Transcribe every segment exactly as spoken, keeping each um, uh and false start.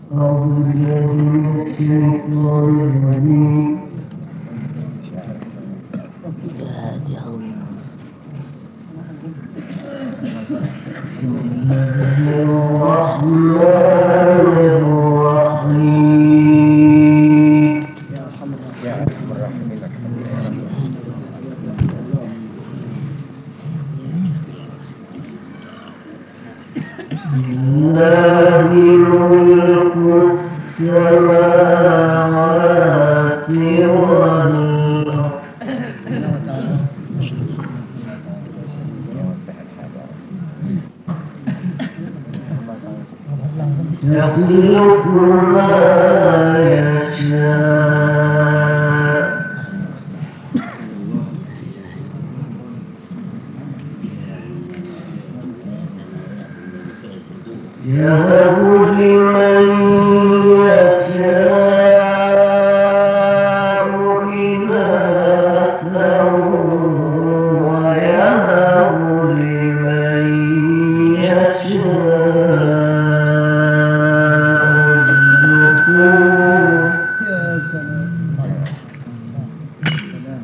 أعوذ بالله من الشيطان الرجيم. بسم الله الرحمن الرحيم. لله ملك السماوات والأرض يخلق ما يشاء يهب لمن يشاء إناثا ويهب لمن يشاء الذكور. يا سلام يا سلام.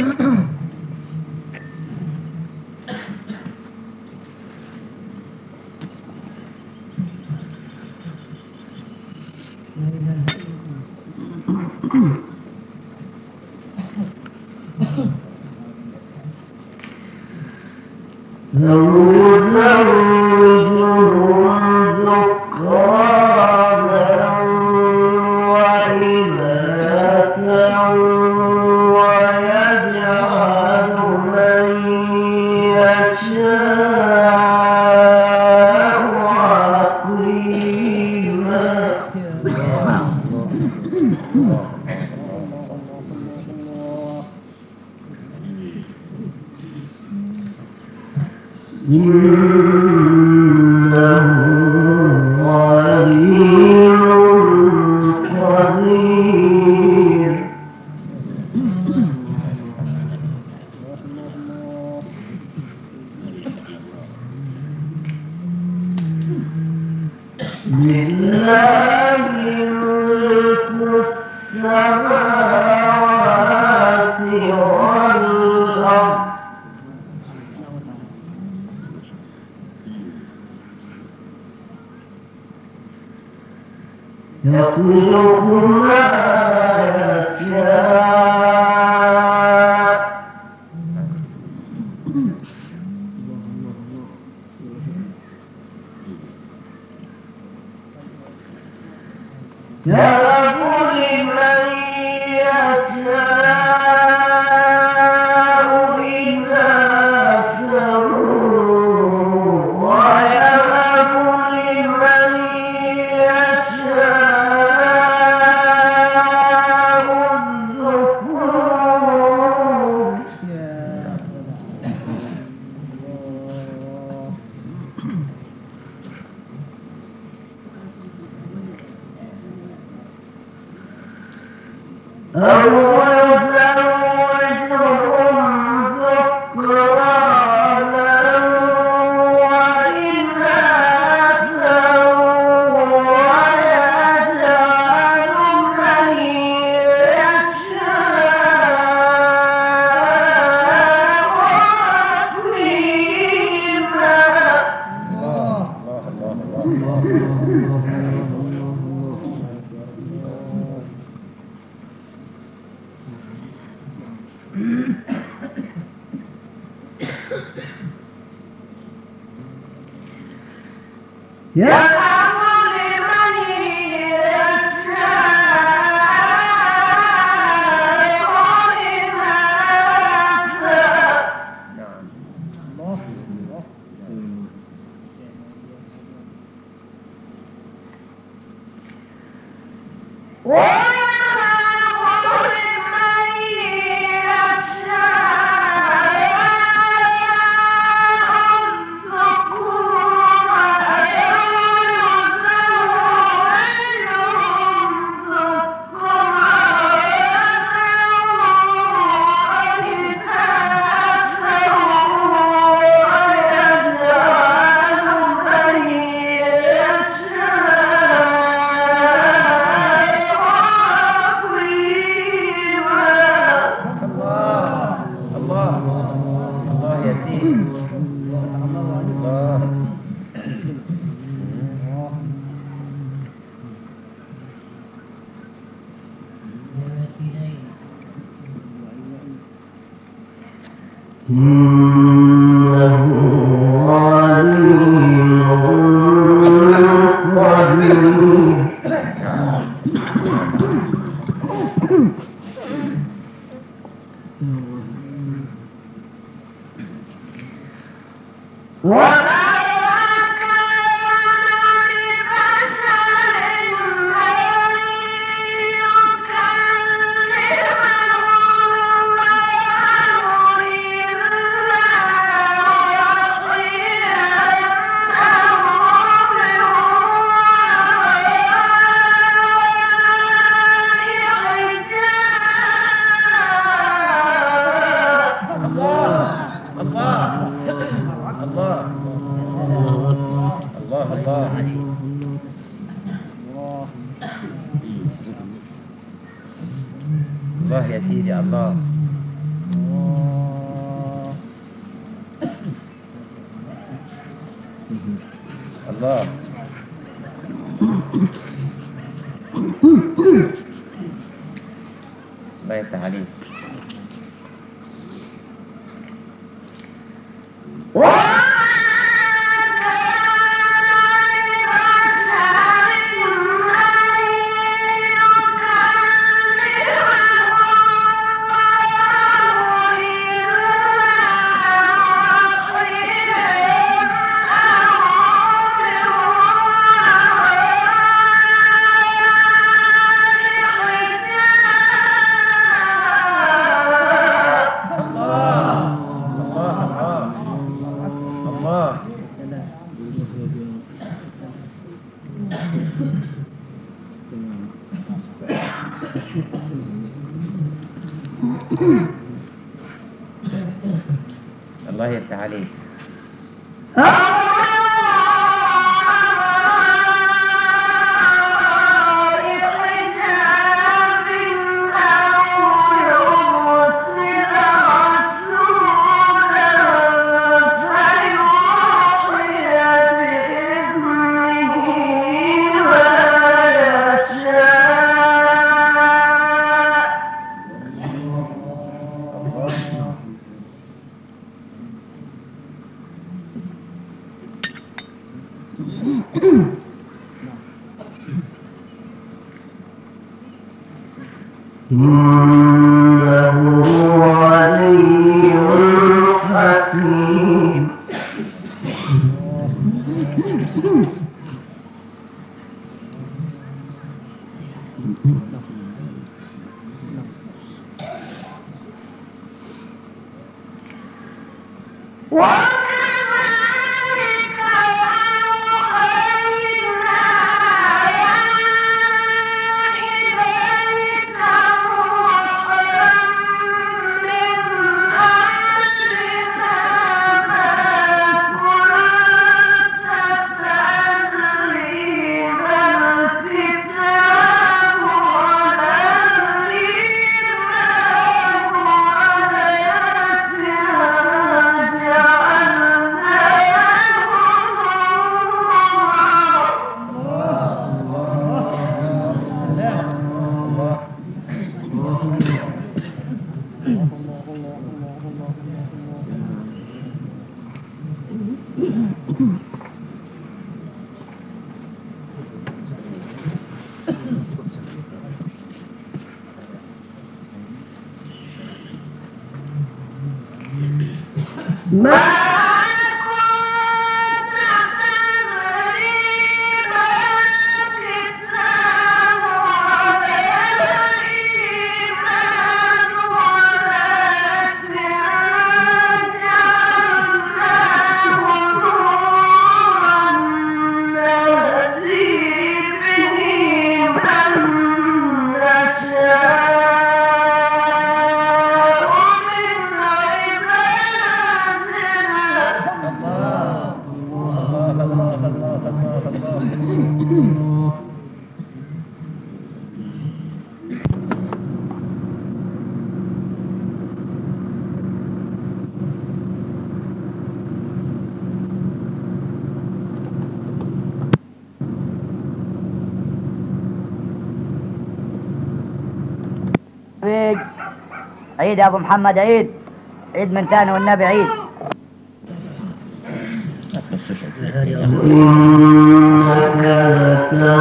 لو يزوجهم ذكرانا وإناثا ويجعل من يشاء عقيما. إنه عليم قدير. لله ملك السماوات والأرض يخلق ما يشاء يهب لمن يشاء إناثا ويهب لمن يشاء الذكور. أو يزوجهم ذكرانا وإناثا ويجعل من يشاء عقيما. يهب لمن يشاء إناثا ويهب لمن يشاء الذكور الله يا سيدي الله. الله الله يفتح عليك. الله يفتح عليك. إنه علي حكيم. عيد يا ابو محمد، عيد عيد من تاني والنبي عيد. إنك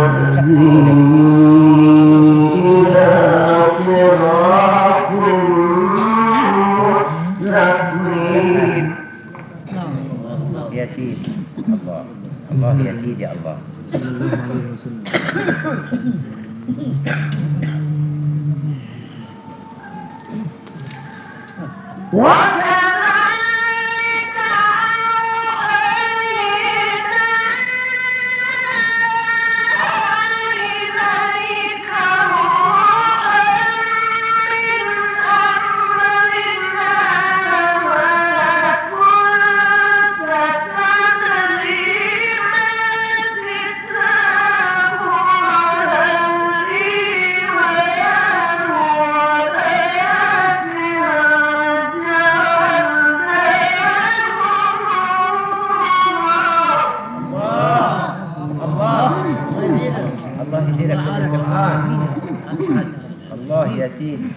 الله. صلى الله عليه وسلم. الله يزيدك من القرآن. الله يا سيدي.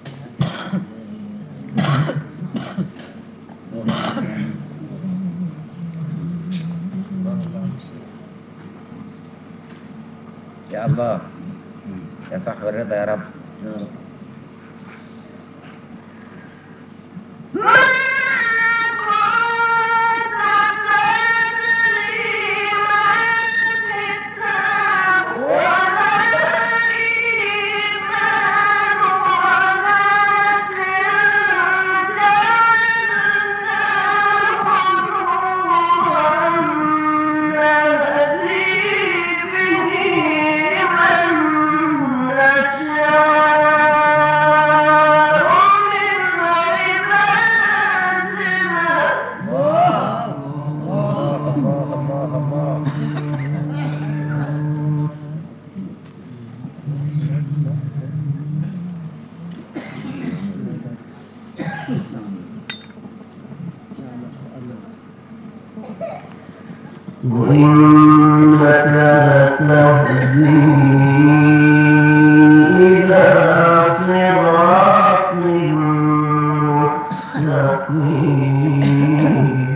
يا الله يا صاحب الرضا يا رب. وإنك لتهدي إلى صراط مستقيم.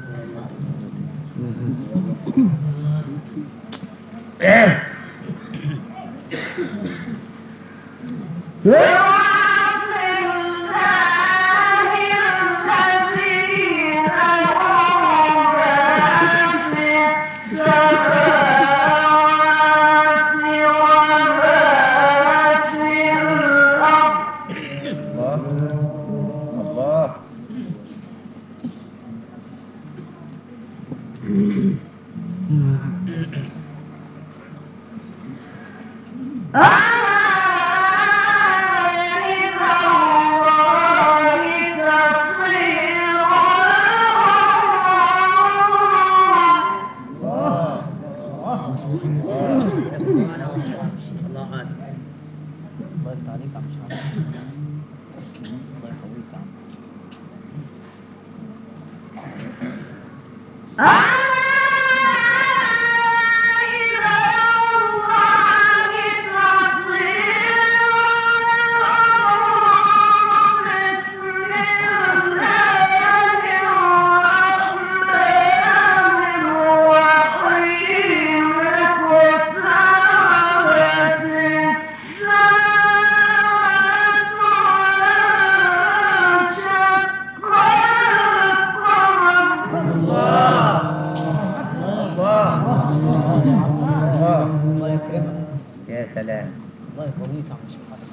يا سلام. الله يقويك يا عم سبحانه.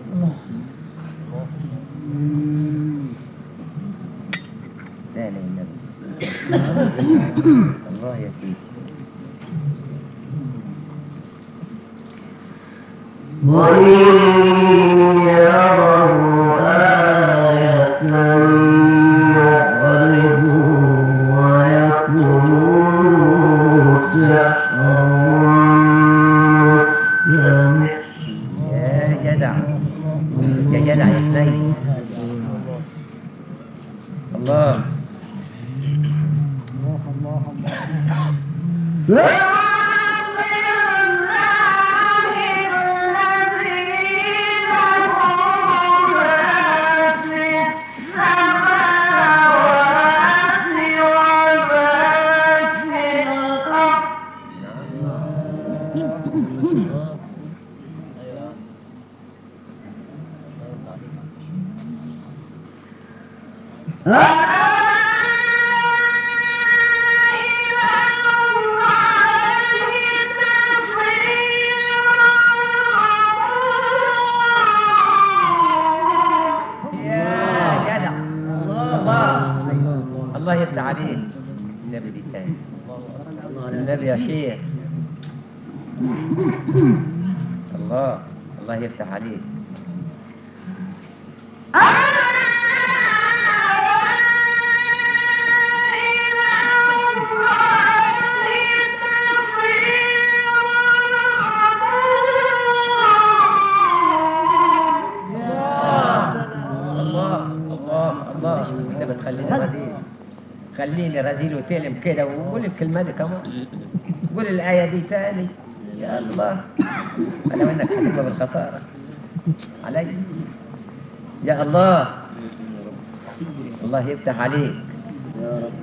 لا لا النبي. الله يا سيدي. وإن يروا آية يعرضوا ويقولوا سحر مستمر. يا جدع يا جدع يا حنين. الله الله الله. لا عليك النبي دي تاني النبي يا شيخ الله الله يفتح عليك خليني رزيل خليني رزيل وتلم كده وقول الكلمة دي كمان قول الآية دي تاني يا الله ولو انك هتبقى بالخسارة علي يا الله الله يفتح عليك يا رب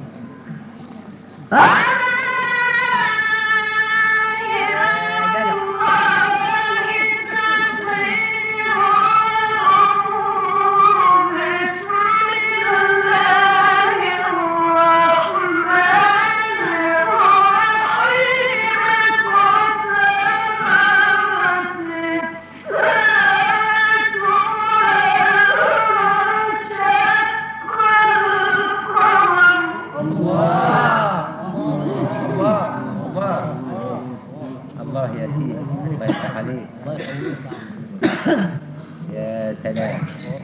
يا سلام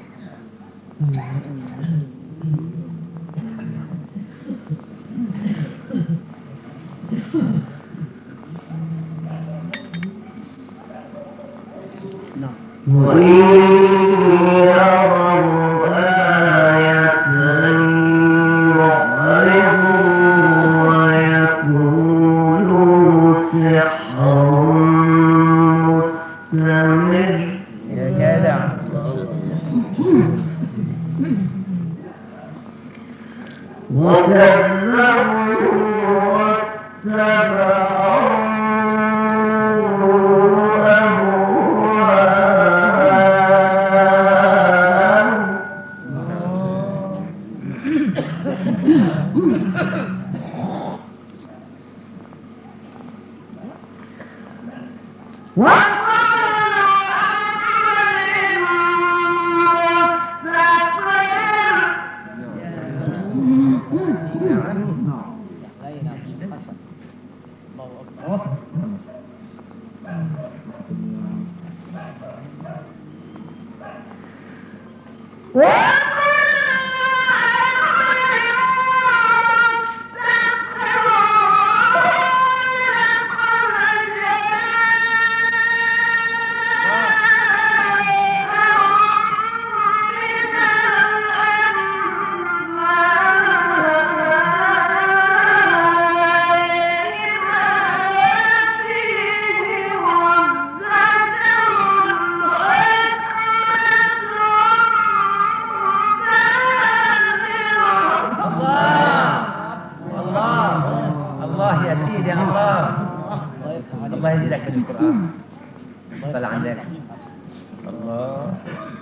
الله يزيدك في القرآن صل على النبي الله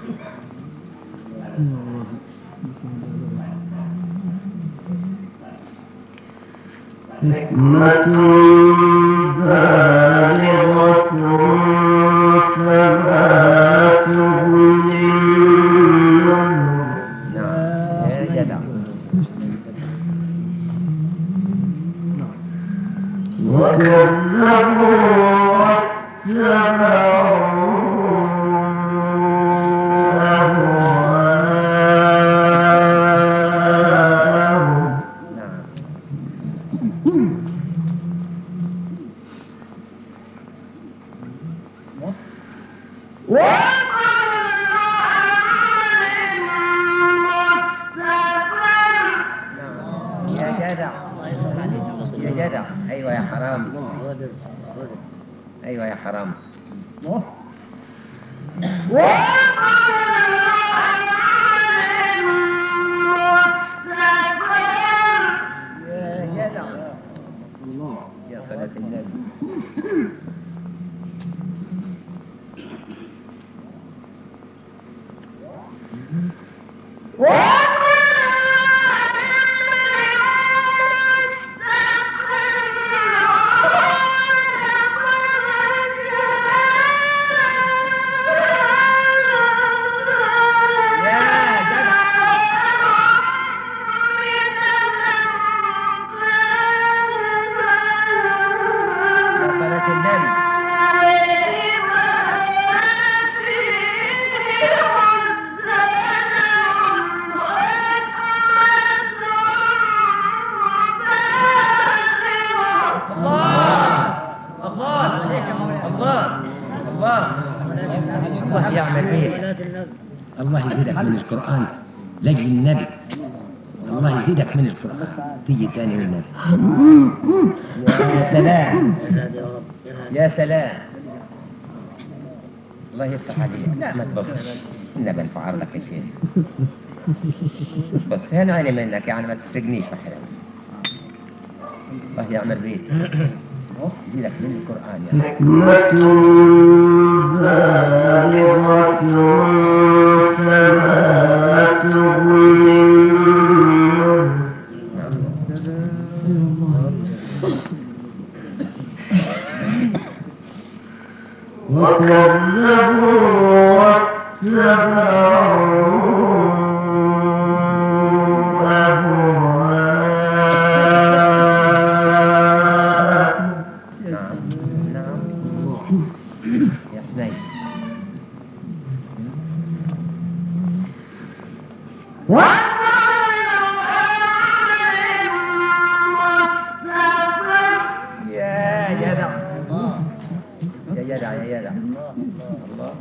حكمة بالغة فما تغني النذر. نعم يا جدع وكذبوا واتبعوا أهواءهم. يا جدع يا جدع ايوه يا حرام ايوه يا حرام يا جدع يا صلاة النبي الله يعمل بيك. الله يزيدك من القرآن لجل النبي. الله يزيدك من القرآن تيجي تاني والنبي. يا سلام يا سلام. الله يفتح عليك. لا ما تبصش النبي ارفع لك الشيء. بس هنا عيني منك يعني ما تسرقنيش في حياتي. الله يعمل بيك. يزيدك من القرآن يعني. حكمة بالغة فما تغني وكذبوا واتبعوا أهواءهم. نعم نعم يا حنين. يا جدع يا جدع يا جدع. الله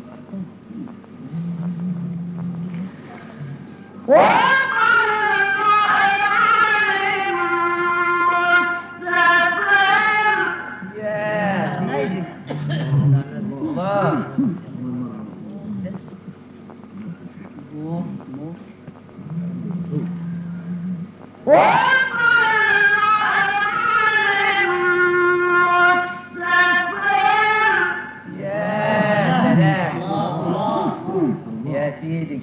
يا سيدي. الله يا سلام. يا سيدي.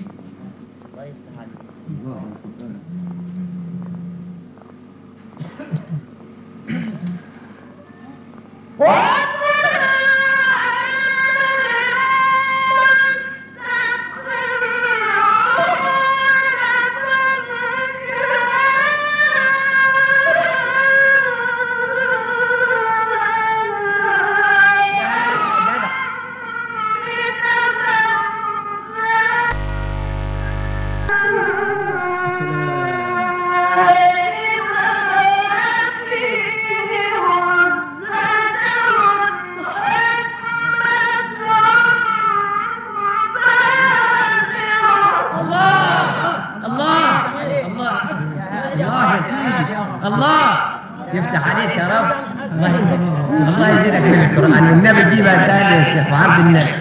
الله يفتح عليك يا رب. الله الله يزيدك من القرآن والنبي تجيبها تاني يا شيخ وعرض النبي.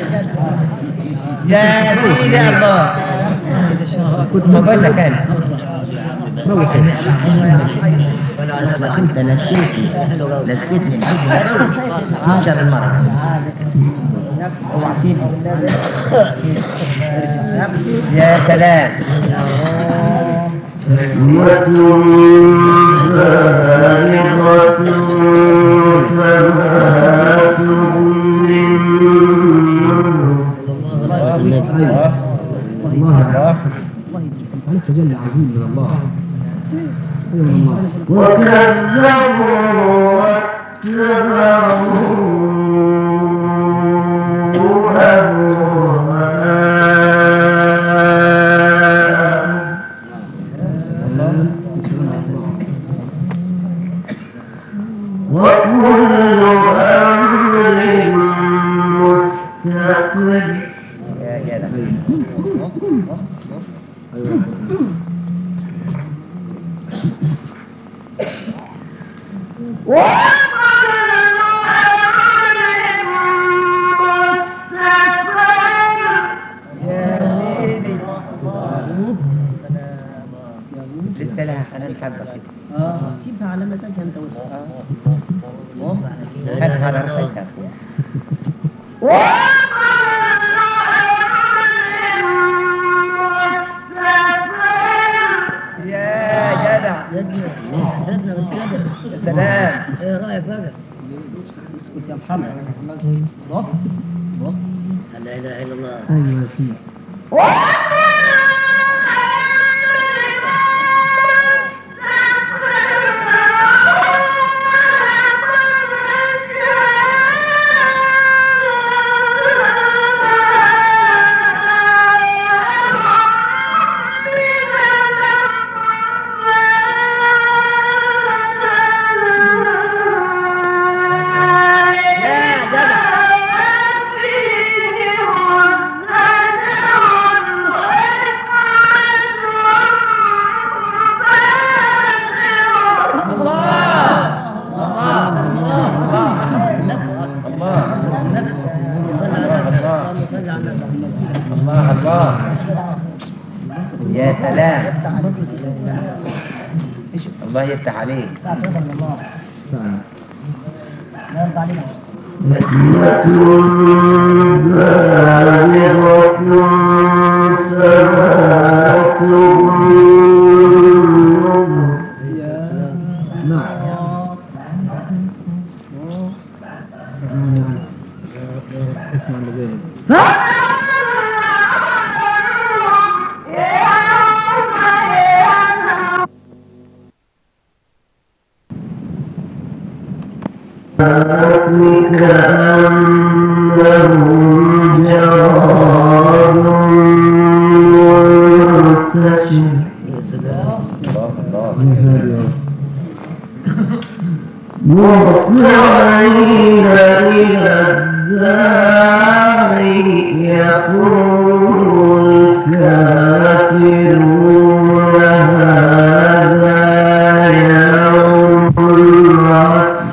يا سيدي الله. كنت بقول لك انا اصلك انت نسيتني نسيتني من شر المرض. يا سلام. حكمة بالغة فما تغني عليك تجلي عظيم من الله. وكذبوا واتبعوا وكل أمر مستقر. يا جدع. لسه لها حنان حبة كده. اه سيبها على مزاجها انت وصفها. هاتها على رقبتها. يا جدع. سيدنا بس كده. يا سلام. ايه رايك بقى؟ اسكت يا محمد. لا اله الا الله. ايوه يا سيدي. يا جدع صلي على النبي. الله الله يا سلام افتح عليك. الله يفتح عليك ساعة رضا من الله. لا يرضى علينا. حكمة بالغة فأتمك أنهم جراد منتشر مطلعين إلى الداع يقول الكافرون هذا يوم عسر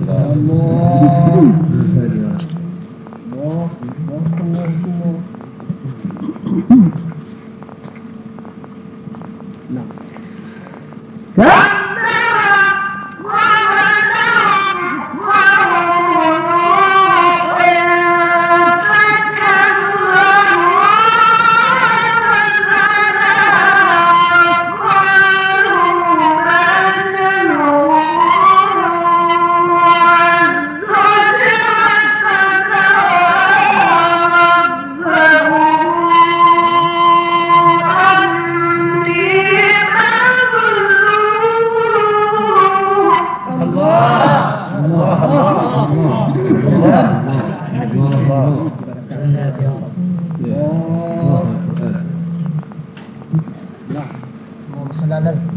اللهم صل على النبي.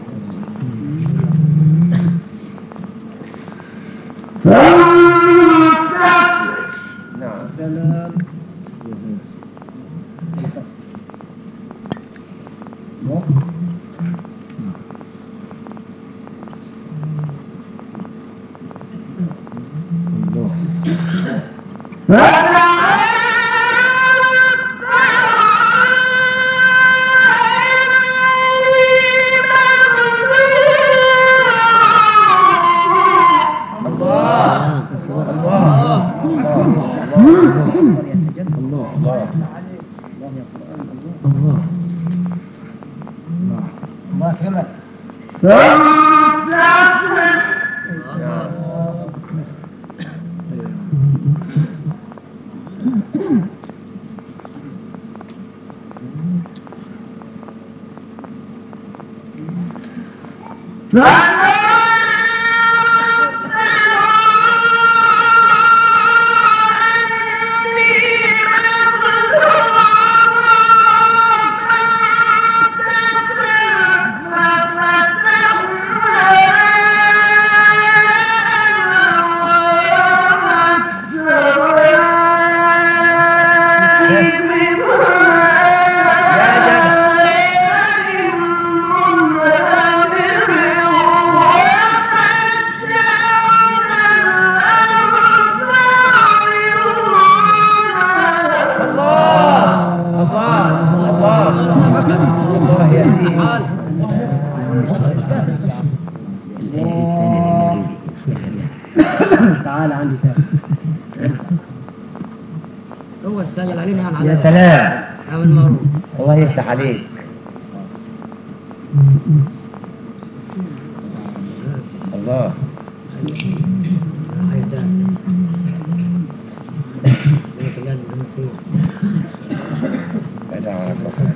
نعم سلام. الله يكرمك. الله يا سيدي تعال عندي تاني. هو السجل علينا عن يا سلام عامل معروف. الله يفتح عليك الله بدع على البصر.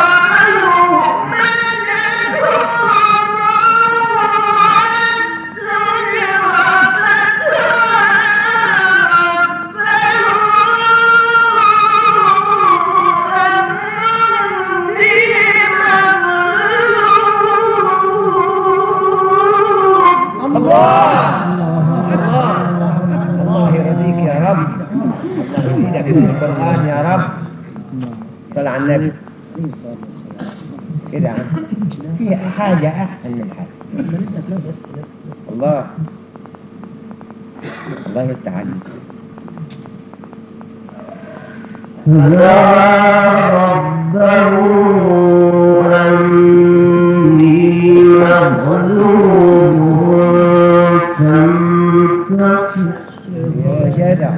Yeah. الله يزيدك من القرآن يا رب. صل على النبي كده. في حاجة أحسن من حاجة. الله الله يفتح عليك. ربه أني مغلوب فانتصر. يا جدع.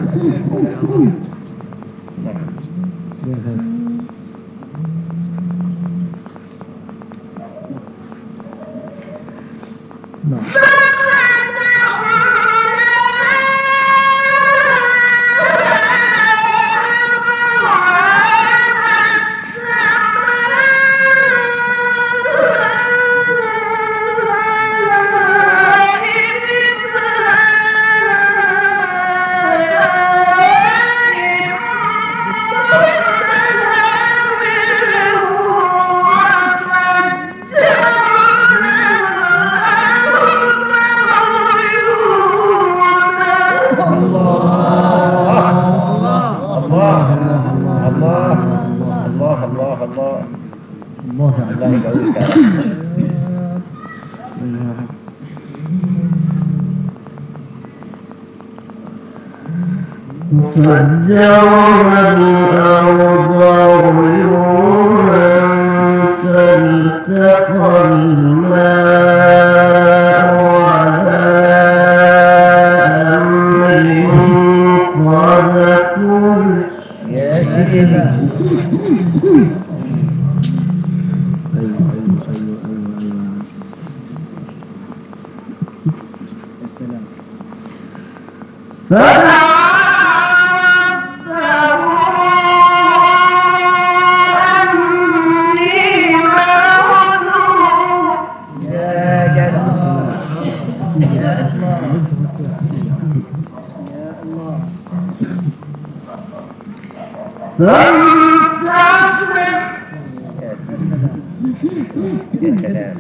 فجرنا الأرض عيونا فالتقى الماء على أمر قد قدر. يا سيدي. يا سلام.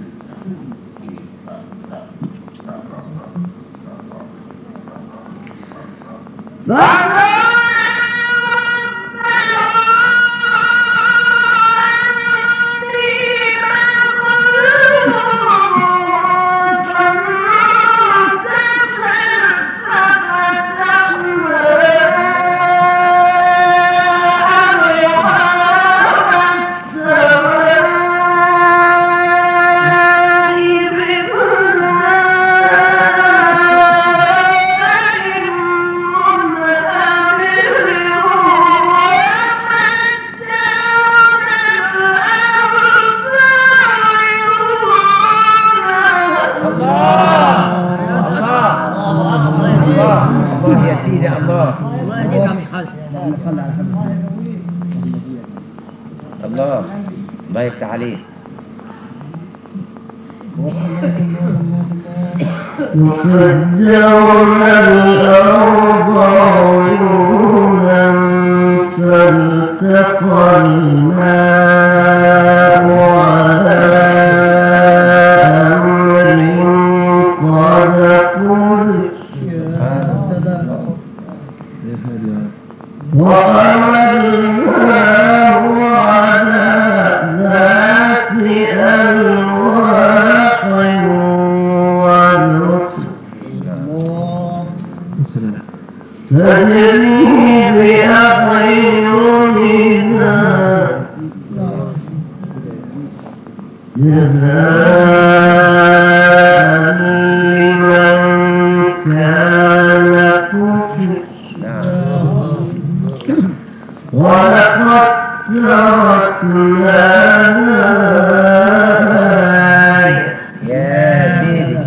الله الله يفتح عليك. وفجرنا الأرض عيونا فالتقى الماء على أمر قد قدر. وحملناه على ذات ألواح ونصر تجري بأعيننا جزاء لمن كان كفر. ولقد تركناها يا سيدي.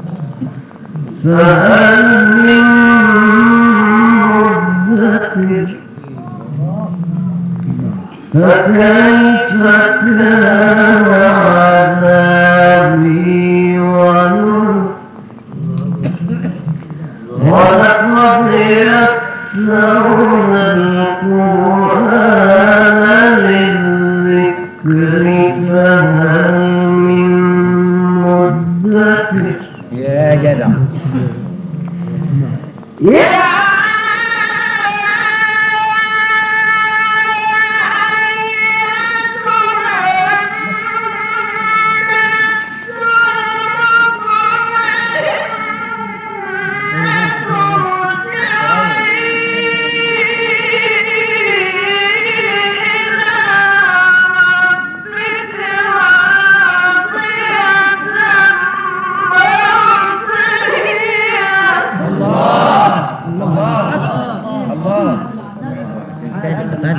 فهل من مدكر فكيف كان عذابي ونذر. ولقد يسرنا القرآن للذكر فهل من مدكر. يا جدع. يا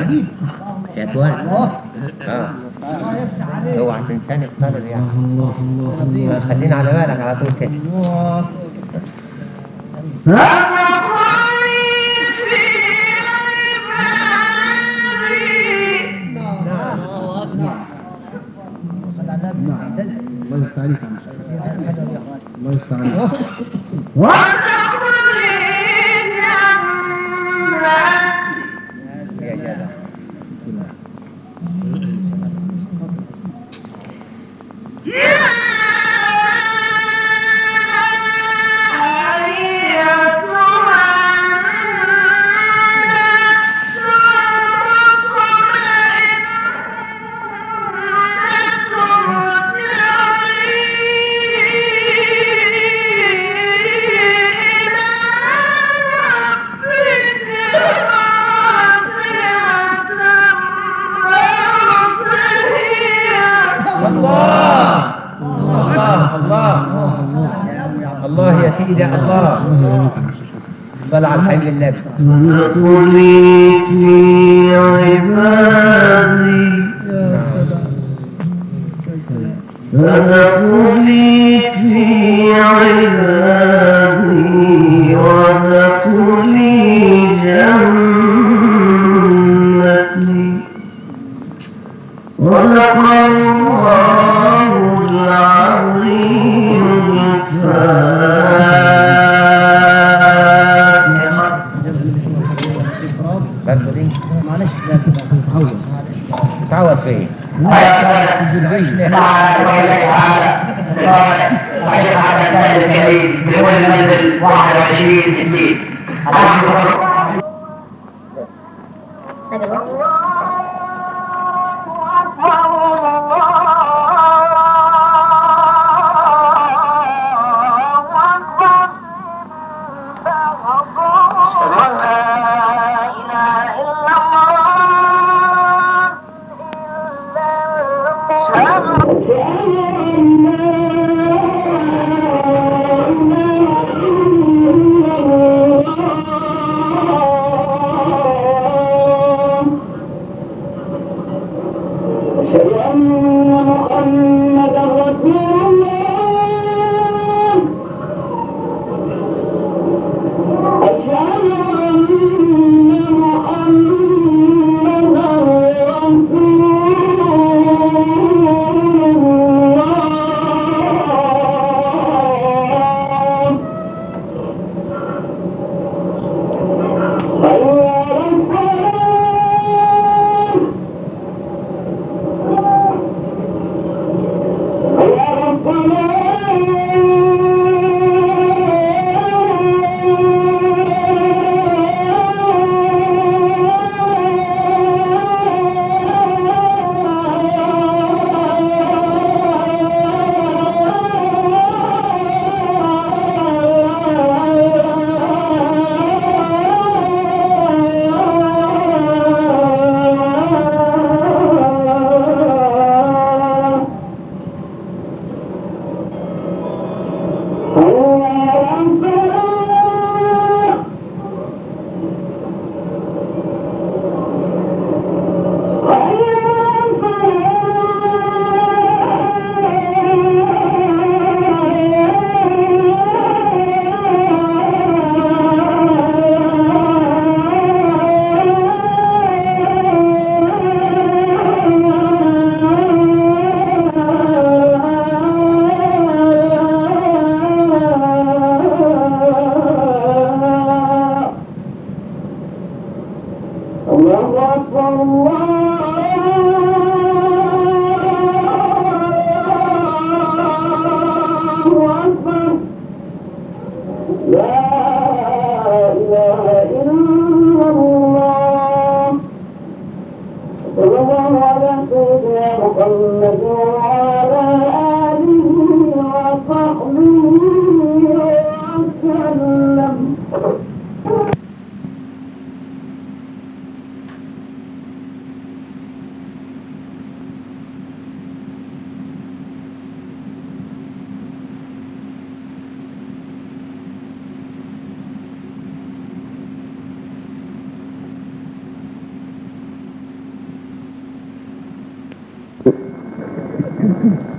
عجيب. يا توان الله اه الله يفتح عليك. اوعى تنساني في قدر يعني الله الله خلينا على بالك على طول كده. الله نعم نعم صلى على النبي. معتز. الله يفتح عليك يا مشايخ. الله يفتح عليك. يا جدع الله الله الله الله يا سيدي الله صلى على الحبيب النبي. ادخلي في عبادي ادخلي في عبادي وادخلي جنتي. صدق الله العظيم. الفاتحة. برضه دي معلش لا تعود. تعود فيه وحيد على السائل الكريم بكل منزل واحد وعشرين ستين. عليك